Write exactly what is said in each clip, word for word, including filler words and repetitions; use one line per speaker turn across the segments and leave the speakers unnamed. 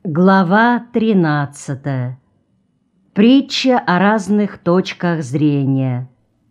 Глава тринадцатая. Притча о разных точках зрения.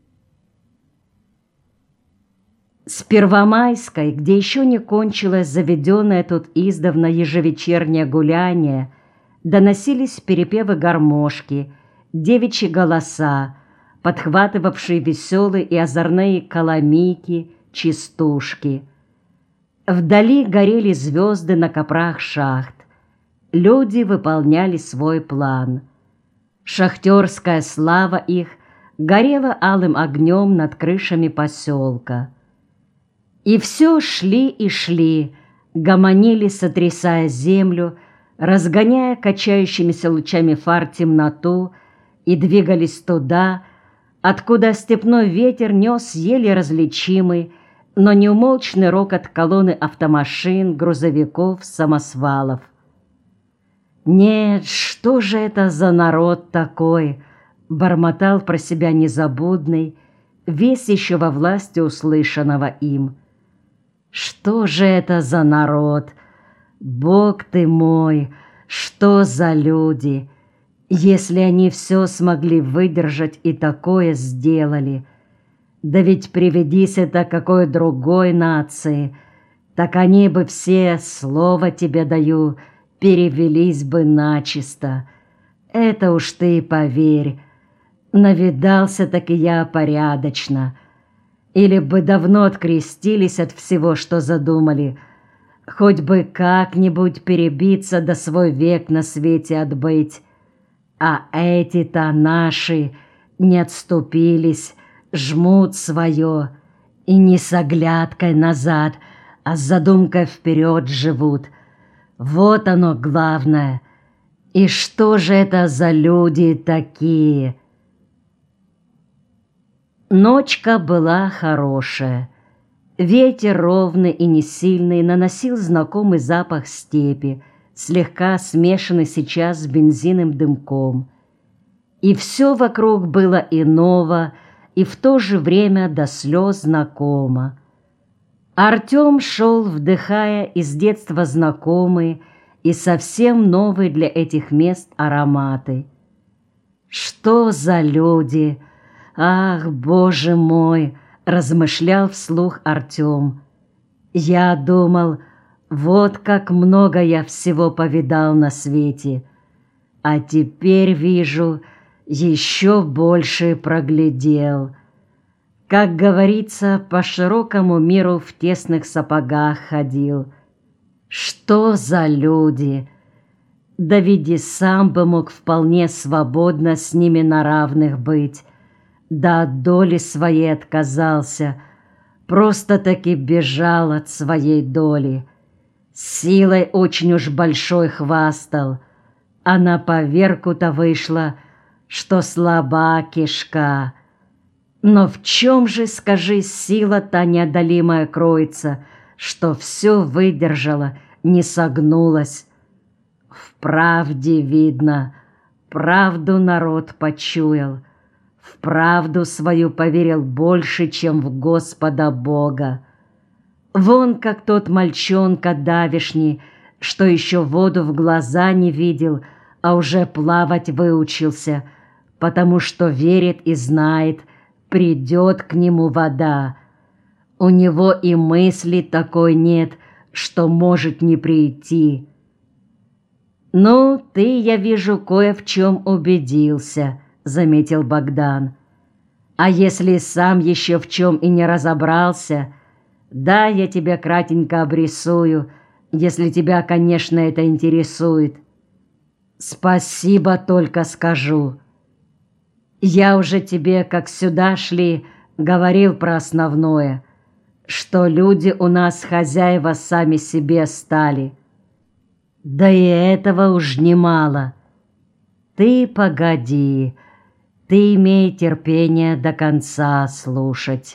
С Первомайской, где еще не кончилось заведенное тут издавна ежевечернее гуляние, доносились перепевы гармошки, девичьи голоса, подхватывавшие веселые и озорные каламики, частушки. Вдали горели звезды на копрах шахт. Люди выполняли свой план. Шахтерская слава их горела алым огнем над крышами поселка. И все шли и шли, гомонили, сотрясая землю, разгоняя качающимися лучами фар темноту, и двигались туда, откуда степной ветер нес еле различимый, но неумолчный рокот колонны автомашин, грузовиков, самосвалов. «Нет, что же это за народ такой?» — бормотал про себя незабудный, весь еще во власти услышанного им. «Что же это за народ? Бог ты мой, что за люди, если они все смогли выдержать и такое сделали? Да ведь приведись это какой другой нации, так они бы все, слово тебе даю, перевелись бы начисто. Это уж ты поверь, навидался-таки я порядочно. Или бы давно открестились от всего, что задумали, хоть бы как-нибудь перебиться да свой век на свете отбыть. А эти-то наши не отступились, жмут свое, и не с оглядкой назад, а с задумкой вперед живут. Вот оно главное. И что же это за люди такие?» Ночка была хорошая. Ветер ровный и несильный наносил знакомый запах степи, слегка смешанный сейчас с бензиновым дымком. И все вокруг было иного, и в то же время до слез знакомо. Артем шел, вдыхая из детства знакомые и совсем новые для этих мест ароматы. «Что за люди? Ах, Боже мой!» — размышлял вслух Артем. «Я думал, вот как много я всего повидал на свете, а теперь вижу, еще больше проглядел. Как говорится, по широкому миру в тесных сапогах ходил. Что за люди! Да ведь и сам бы мог вполне свободно с ними на равных быть, да от доли своей отказался, просто-таки бежал от своей доли. Силой очень уж большой хвастал, а на поверку-то вышло, что слаба кишка. Но в чем же, скажи, сила-то неодолимая кроется, что все выдержала, не согнулась? В правде видно, правду народ почуял, в правду свою поверил больше, чем в Господа Бога. Вон как тот мальчонка давешний, что еще воду в глаза не видел, а уже плавать выучился, потому что верит и знает, придет к нему вода. У него и мысли такой нет, что может не прийти. «Ну, ты, я вижу, кое в чем убедился», — заметил Богдан. «А если сам еще в чем и не разобрался, да, я тебя кратенько обрисую, если тебя, конечно, это интересует. Спасибо только скажу. Я уже тебе, как сюда шли, говорил про основное, что люди у нас хозяева сами себе стали. Да и этого уж немало. Ты погоди, ты имей терпение до конца слушать».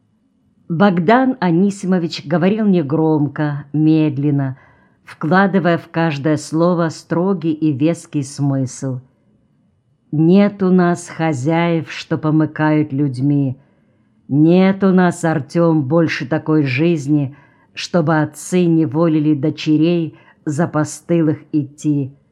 Богдан Анисимович говорил негромко, медленно, вкладывая в каждое слово строгий и веский смысл. «Нет у нас хозяев, что помыкают людьми. Нет у нас, Артем, больше такой жизни, чтобы отцы неволили дочерей за постылых идти.